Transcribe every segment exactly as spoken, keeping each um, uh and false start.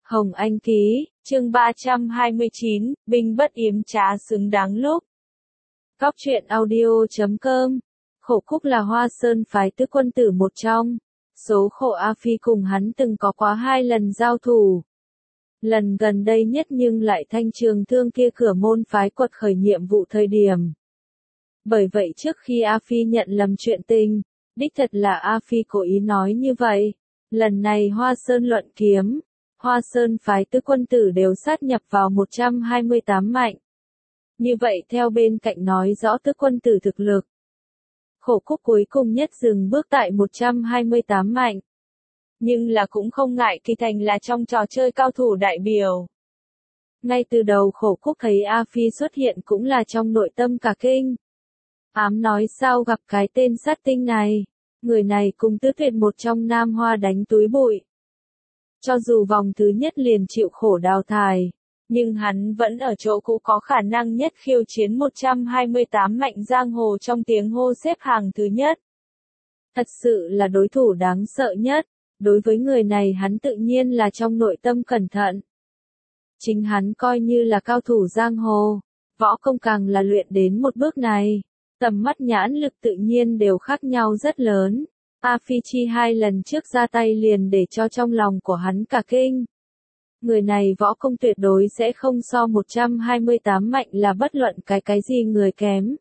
Hồng Anh ký, chương ba trăm hai mươi chín, binh bất yếm trá xứng đáng lúc. Cóc truyện audio chấm com. Khổ Khúc là Hoa Sơn phái tứ quân tử một trong. Số khổ A Phi cùng hắn từng có quá hai lần giao thủ. Lần gần đây nhất nhưng lại thanh trường thương kia cửa môn phái quật khởi nhiệm vụ thời điểm. Bởi vậy trước khi A Phi nhận lầm chuyện tình, đích thật là A Phi cố ý nói như vậy. Lần này Hoa Sơn luận kiếm, Hoa Sơn phái tứ quân tử đều sát nhập vào một trăm hai mươi tám mạnh. Như vậy theo bên cạnh nói rõ tứ quân tử thực lực. Khổ Khúc cuối cùng nhất dừng bước tại một trăm hai mươi tám mạnh. Nhưng là cũng không ngại kỳ thành là trong trò chơi cao thủ đại biểu. Ngay từ đầu Khổ Khúc thấy A Phi xuất hiện cũng là trong nội tâm cả kinh. Ám nói sao gặp cái tên sát tinh này, người này cùng Tứ Tuyệt một trong Nam Hoa đánh túi bụi. Cho dù vòng thứ nhất liền chịu khổ đào thải, nhưng hắn vẫn ở chỗ cũ có khả năng nhất khiêu chiến một trăm hai mươi tám mạnh giang hồ trong tiếng hô xếp hàng thứ nhất. Thật sự là đối thủ đáng sợ nhất, đối với người này hắn tự nhiên là trong nội tâm cẩn thận. Chính hắn coi như là cao thủ giang hồ, võ công càng là luyện đến một bước này, tầm mắt nhãn lực tự nhiên đều khác nhau rất lớn. A Phi chi hai lần trước ra tay liền để cho trong lòng của hắn cả kinh. Người này võ công tuyệt đối sẽ không so một trăm hai mươi tám mạnh là bất luận cái cái gì người kém.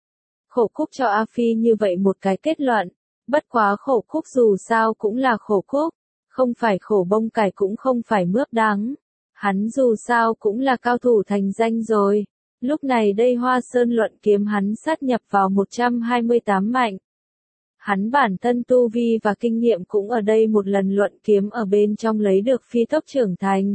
Khổ Khúc cho A Phi như vậy một cái kết luận, bất quá Khổ Khúc dù sao cũng là Khổ Khúc, không phải khổ bông cải cũng không phải mướp đắng. Hắn dù sao cũng là cao thủ thành danh rồi, lúc này đây Hoa Sơn luận kiếm hắn sát nhập vào một trăm hai mươi tám mạnh. Hắn bản thân tu vi và kinh nghiệm cũng ở đây một lần luận kiếm ở bên trong lấy được phi tốc trưởng thành.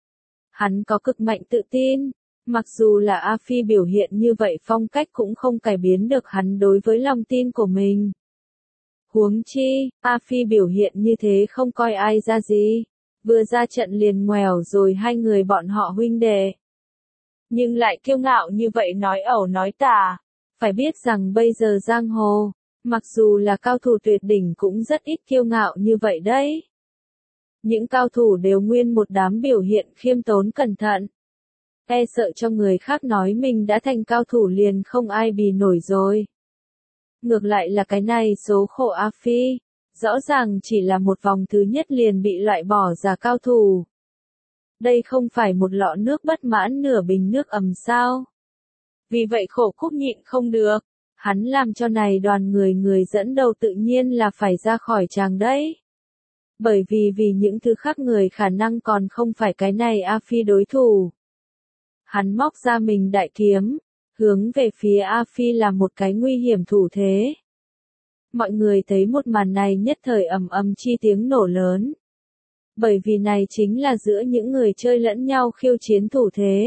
Hắn có cực mạnh tự tin, mặc dù là A Phi biểu hiện như vậy phong cách cũng không cải biến được hắn đối với lòng tin của mình. Huống chi, A Phi biểu hiện như thế không coi ai ra gì, vừa ra trận liền ngoèo rồi hai người bọn họ huynh đệ. Nhưng lại kiêu ngạo như vậy nói ẩu nói tả, phải biết rằng bây giờ giang hồ, mặc dù là cao thủ tuyệt đỉnh cũng rất ít kiêu ngạo như vậy đấy. Những cao thủ đều nguyên một đám biểu hiện khiêm tốn cẩn thận. E sợ cho người khác nói mình đã thành cao thủ liền không ai bì nổi rồi. Ngược lại là cái này số khổ A Phi, rõ ràng chỉ là một vòng thứ nhất liền bị loại bỏ ra cao thủ. Đây không phải một lọ nước bất mãn nửa bình nước ấm sao. Vì vậy Khổ Khúc nhịn không được. Hắn làm cho này đoàn người người dẫn đầu tự nhiên là phải ra khỏi tràng đấy. Bởi vì vì những thứ khác người khả năng còn không phải cái này A Phi đối thủ. Hắn móc ra mình đại kiếm, hướng về phía A Phi là một cái nguy hiểm thủ thế. Mọi người thấy một màn này nhất thời ầm ầm chi tiếng nổ lớn. Bởi vì này chính là giữa những người chơi lẫn nhau khiêu chiến thủ thế.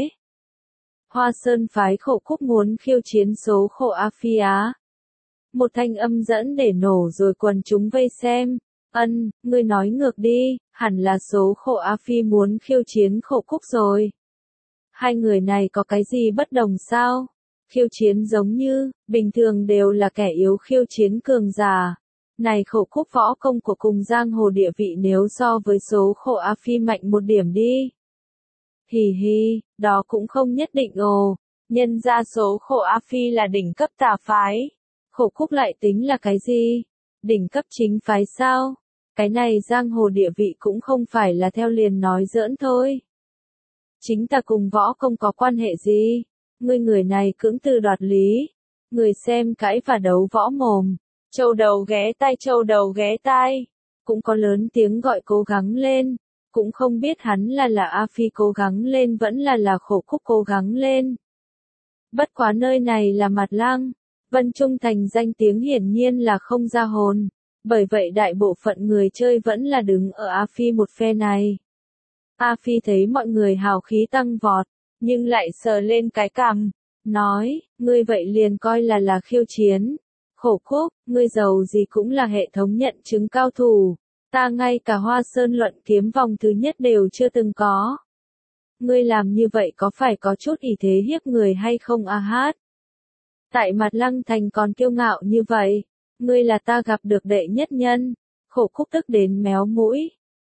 Hoa Sơn phái Khổ Khúc muốn khiêu chiến số khổ A Phi á. Một thanh âm dẫn để nổ rồi quần chúng vây xem. Ân, ngươi nói ngược đi, hẳn là số khổ A Phi muốn khiêu chiến Khổ Khúc rồi. Hai người này có cái gì bất đồng sao? Khiêu chiến giống như, bình thường đều là kẻ yếu khiêu chiến cường giả. Này Khổ Khúc võ công của cùng giang hồ địa vị nếu so với số khổ A Phi mạnh một điểm đi. Hì hì, đó cũng không nhất định ồ, nhân ra số khổ A Phi là đỉnh cấp tà phái. Khổ Khúc lại tính là cái gì? Đỉnh cấp chính phái sao? Cái này giang hồ địa vị cũng không phải là theo liền nói giỡn thôi. Chính ta cùng võ không có quan hệ gì. Ngươi người này cưỡng từ đoạt lý. Người xem cãi và đấu võ mồm. Châu đầu ghé tai châu đầu ghé tai. Cũng có lớn tiếng gọi cố gắng lên. Cũng không biết hắn là là A Phi cố gắng lên vẫn là là Khổ Khúc cố gắng lên. Bất quá nơi này là Mặt Lăng, Vân Trung Thành danh tiếng hiển nhiên là không ra hồn. Bởi vậy đại bộ phận người chơi vẫn là đứng ở A Phi một phe này. A Phi thấy mọi người hào khí tăng vọt, nhưng lại sờ lên cái cằm, nói, ngươi vậy liền coi là là khiêu chiến. Khổ Khúc, ngươi giàu gì cũng là hệ thống nhận chứng cao thủ. Ta ngay cả Hoa Sơn luận kiếm vòng thứ nhất đều chưa từng có. Ngươi làm như vậy có phải có chút ỷ thế hiếp người hay không a hát? Tại Mặt Lăng Thành còn kiêu ngạo như vậy, ngươi là ta gặp được đệ nhất nhân. Khổ Khúc tức đến méo mũi.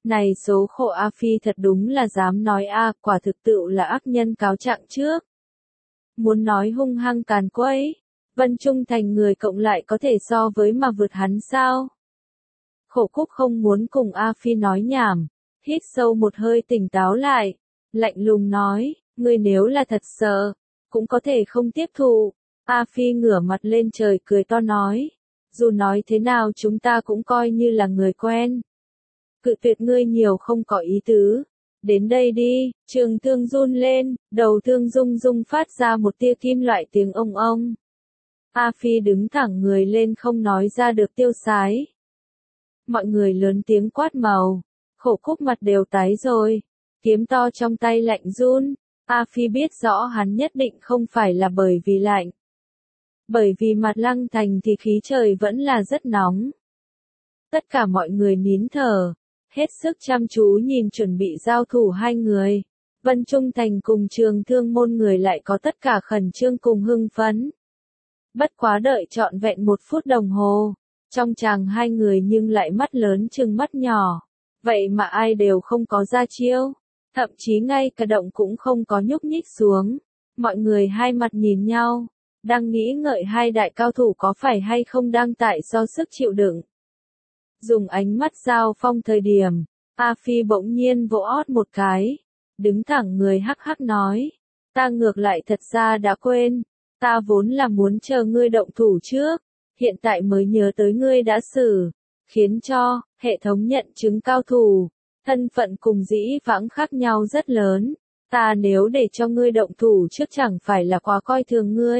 Này số khổ A Phi thật đúng là dám nói a, quả thực tựu là ác nhân cáo trạng trước. Muốn nói hung hăng càn quấy, Vân Trung Thành người cộng lại có thể so với mà vượt hắn sao? Khổ Cúc không muốn cùng A Phi nói nhảm, hít sâu một hơi tỉnh táo lại, lạnh lùng nói, ngươi nếu là thật sợ, cũng có thể không tiếp thụ. A Phi ngửa mặt lên trời cười to nói, dù nói thế nào chúng ta cũng coi như là người quen. Cự tuyệt ngươi nhiều không có ý tứ. Đến đây đi, Trường Thương run lên, đầu thương rung rung phát ra một tia kim loại tiếng ông ông. A Phi đứng thẳng người lên không nói ra được tiêu sái. Mọi người lớn tiếng quát màu, Khổ Cúc mặt đều tái rồi, kiếm to trong tay lạnh run. A Phi biết rõ hắn nhất định không phải là bởi vì lạnh. Bởi vì mặt Lăng Thành thì khí trời vẫn là rất nóng. Tất cả mọi người nín thở, hết sức chăm chú nhìn chuẩn bị giao thủ hai người. Vân Trung Thành cùng Trường Thương môn người lại có tất cả khẩn trương cùng hưng phấn. Bất quá đợi trọn vẹn một phút đồng hồ, trong chàng hai người nhưng lại mắt lớn chừng mắt nhỏ. Vậy mà ai đều không có ra chiêu, thậm chí ngay cả động cũng không có nhúc nhích xuống. Mọi người hai mặt nhìn nhau, đang nghĩ ngợi hai đại cao thủ có phải hay không đang tại do sức chịu đựng. Dùng ánh mắt giao phong thời điểm, A Phi bỗng nhiên vỗ ót một cái, đứng thẳng người hắc hắc nói, ta ngược lại thật ra đã quên, ta vốn là muốn chờ ngươi động thủ trước, hiện tại mới nhớ tới ngươi đã xử, khiến cho, hệ thống nhận chứng cao thủ, thân phận cùng dĩ vãng khác nhau rất lớn, ta nếu để cho ngươi động thủ trước chẳng phải là quá coi thường ngươi.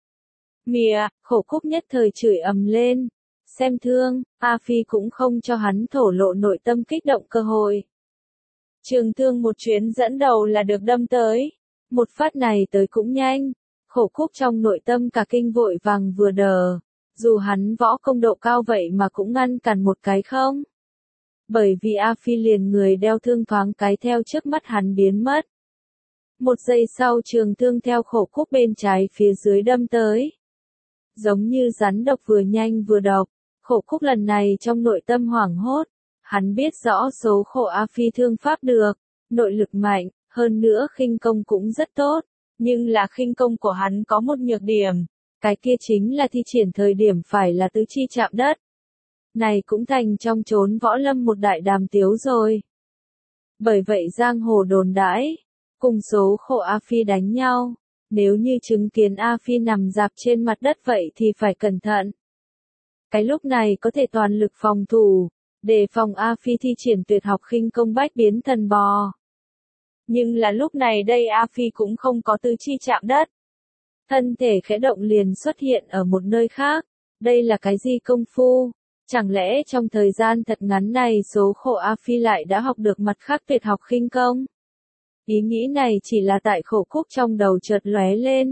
Mìa, Khổ Cúc nhất thời chửi ầm lên. Xem thương, A Phi cũng không cho hắn thổ lộ nội tâm kích động cơ hội. Trường Thương một chuyến dẫn đầu là được đâm tới. Một phát này tới cũng nhanh. Khổ Cúc trong nội tâm cả kinh vội vàng vừa đờ. Dù hắn võ công độ cao vậy mà cũng ngăn cản một cái không. Bởi vì A Phi liền người đeo thương thoáng cái theo trước mắt hắn biến mất. Một giây sau Trường Thương theo Khổ Cúc bên trái phía dưới đâm tới. Giống như rắn độc vừa nhanh vừa độc. Khổ Cúc lần này trong nội tâm hoảng hốt, hắn biết rõ số khổ A Phi thương pháp được, nội lực mạnh, hơn nữa khinh công cũng rất tốt, nhưng là khinh công của hắn có một nhược điểm, cái kia chính là thi triển thời điểm phải là tứ chi chạm đất. Này cũng thành trong chốn võ lâm một đại đàm tiếu rồi. Bởi vậy giang hồ đồn đãi, cùng số khổ A Phi đánh nhau, nếu như chứng kiến A Phi nằm dạp trên mặt đất vậy thì phải cẩn thận. Cái lúc này có thể toàn lực phòng thủ, để phòng A Phi thi triển tuyệt học khinh công bách biến thần bò. Nhưng là lúc này đây A Phi cũng không có tứ chi chạm đất. Thân thể khẽ động liền xuất hiện ở một nơi khác. Đây là cái gì công phu? Chẳng lẽ trong thời gian thật ngắn này số khổ A Phi lại đã học được mặt khác tuyệt học khinh công? Ý nghĩ này chỉ là tại Khổ Cúc trong đầu chợt lóe lên.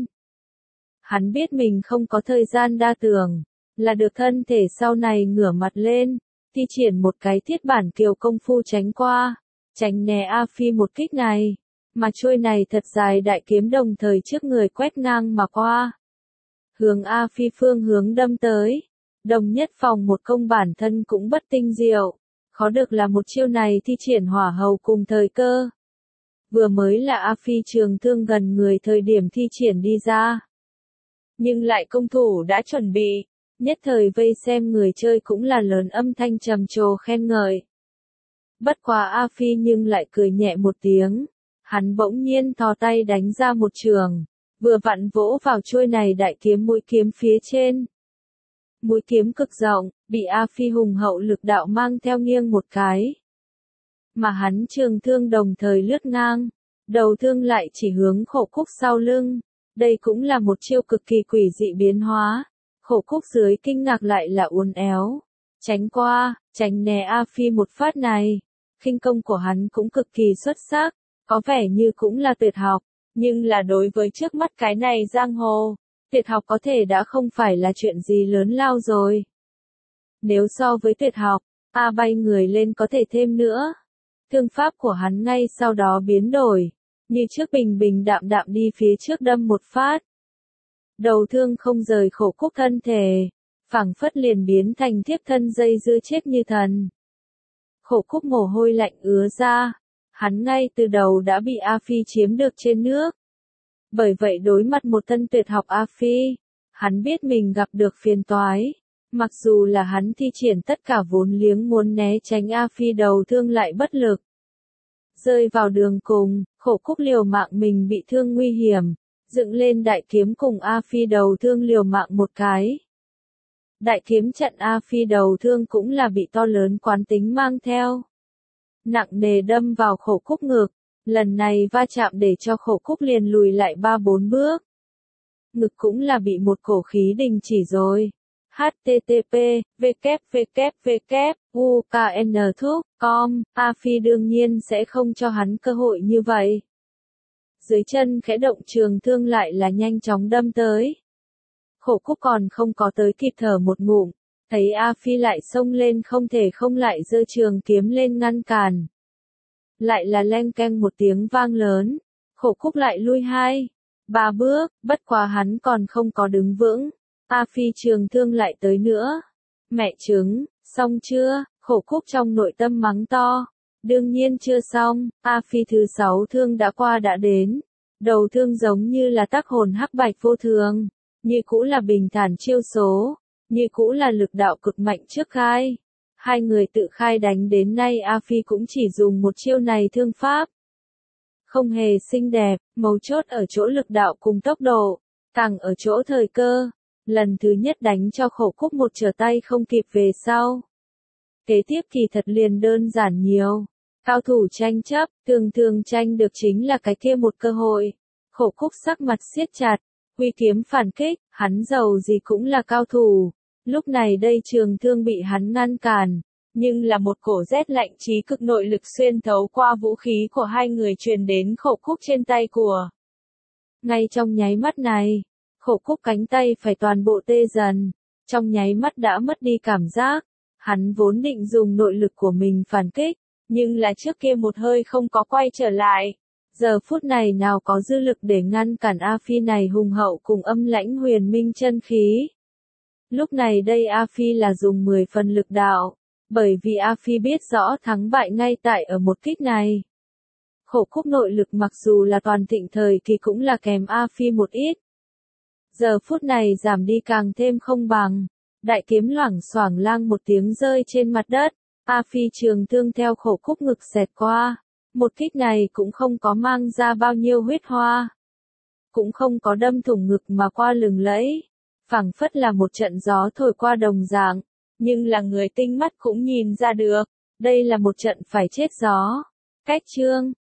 Hắn biết mình không có thời gian đa tưởng, là được thân thể sau này ngửa mặt lên, thi triển một cái thiết bản kiều công phu tránh qua, tránh né A Phi một kích này, mà chuôi này thật dài đại kiếm đồng thời trước người quét ngang mà qua. Hướng A Phi phương hướng đâm tới, đồng nhất phòng một công bản thân cũng bất tinh diệu, khó được là một chiêu này thi triển hỏa hầu cùng thời cơ. Vừa mới là A Phi Trường Thương gần người thời điểm thi triển đi ra. Nhưng lại công thủ đã chuẩn bị, nhất thời vây xem người chơi cũng là lớn âm thanh trầm trồ khen ngợi. Bất quá A Phi nhưng lại cười nhẹ một tiếng, hắn bỗng nhiên thò tay đánh ra một trường, vừa vặn vỗ vào chuôi này đại kiếm mũi kiếm phía trên. Mũi kiếm cực rộng, bị A Phi hùng hậu lực đạo mang theo nghiêng một cái. Mà hắn Trường Thương đồng thời lướt ngang, đầu thương lại chỉ hướng Khổ Cúc sau lưng. Đây cũng là một chiêu cực kỳ quỷ dị biến hóa. Khổ Cúc dưới kinh ngạc lại là uốn éo, tránh qua, tránh né A Phi một phát này. Khinh công của hắn cũng cực kỳ xuất sắc, có vẻ như cũng là tuyệt học, nhưng là đối với trước mắt cái này giang hồ, tuyệt học có thể đã không phải là chuyện gì lớn lao rồi. Nếu so với tuyệt học, A bay người lên có thể thêm nữa. Thương pháp của hắn ngay sau đó biến đổi, như trước bình bình đạm đạm đi phía trước đâm một phát. Đầu thương không rời Khổ Cúc thân thể, phảng phất liền biến thành thiếp thân dây dưa chết như thần. Khổ Khúc mồ hôi lạnh ứa ra. Hắn ngay từ đầu đã bị A Phi chiếm được trên nước. Bởi vậy đối mặt một tân tuyệt học A Phi, hắn biết mình gặp được phiền toái. Mặc dù là hắn thi triển tất cả vốn liếng muốn né tránh A Phi đầu thương lại bất lực. Rơi vào đường cùng, Khổ Khúc liều mạng mình bị thương nguy hiểm, dựng lên đại kiếm cùng A Phi đầu thương liều mạng một cái. Đại kiếm trận A Phi đầu thương cũng là bị to lớn quán tính mang theo. Nặng nề đâm vào Khổ Khúc ngực, lần này va chạm để cho Khổ Khúc liền lùi lại ba bốn bước. Ngực cũng là bị một cổ khí đình chỉ rồi. H T T P, W W W, U K N Thúc, com, A Phi đương nhiên sẽ không cho hắn cơ hội như vậy. Dưới chân khẽ động trường thương lại là nhanh chóng đâm tới. Khổ Khúc còn không có tới kịp thở một ngụm, thấy A Phi lại xông lên không thể không lại giơ trường kiếm lên ngăn cản. Lại là leng keng một tiếng vang lớn, Khổ Khúc lại lui hai, ba bước, bất quá hắn còn không có đứng vững. A Phi trường thương lại tới nữa. Mẹ trứng, xong chưa? Khổ Khúc trong nội tâm mắng to. Đương nhiên chưa xong, A Phi thứ sáu thương đã qua đã đến. Đầu thương giống như là tác hồn hắc bạch vô thường. Như cũ là bình thản chiêu số. Như cũ là lực đạo cực mạnh trước khai. Hai người tự khai đánh đến nay A Phi cũng chỉ dùng một chiêu này thương pháp. Không hề xinh đẹp, mấu chốt ở chỗ lực đạo cùng tốc độ. Càng ở chỗ thời cơ. Lần thứ nhất đánh cho Khổ Khúc một trở tay không kịp về sau. Kế tiếp kỳ thật liền đơn giản nhiều. Cao thủ tranh chấp, thường thường tranh được chính là cái kia một cơ hội. Khổ Khúc sắc mặt siết chặt, huy kiếm phản kích, hắn giàu gì cũng là cao thủ. Lúc này đây trường thương bị hắn ngăn cản, nhưng là một cổ rét lạnh trí cực nội lực xuyên thấu qua vũ khí của hai người truyền đến Khổ Khúc trên tay của. Ngay trong nháy mắt này, Khổ Khúc cánh tay phải toàn bộ tê dần, trong nháy mắt đã mất đi cảm giác. Hắn vốn định dùng nội lực của mình phản kích, nhưng là trước kia một hơi không có quay trở lại. Giờ phút này nào có dư lực để ngăn cản A Phi này hùng hậu cùng âm lãnh huyền minh chân khí. Lúc này đây A Phi là dùng mười phần lực đạo, bởi vì A Phi biết rõ thắng bại ngay tại ở một kích này. Khổ Khúc nội lực mặc dù là toàn thịnh thời kỳ cũng là kèm A Phi một ít. Giờ phút này giảm đi càng thêm không bằng. Đại kiếm loảng xoảng lang một tiếng rơi trên mặt đất. A Phi trường thương theo Khổ Khúc ngực xẹt qua. Một kích này cũng không có mang ra bao nhiêu huyết hoa. Cũng không có đâm thủng ngực mà qua lừng lẫy. Phảng phất là một trận gió thổi qua đồng dạng. Nhưng là người tinh mắt cũng nhìn ra được. Đây là một trận phải chết gió. Cách chương.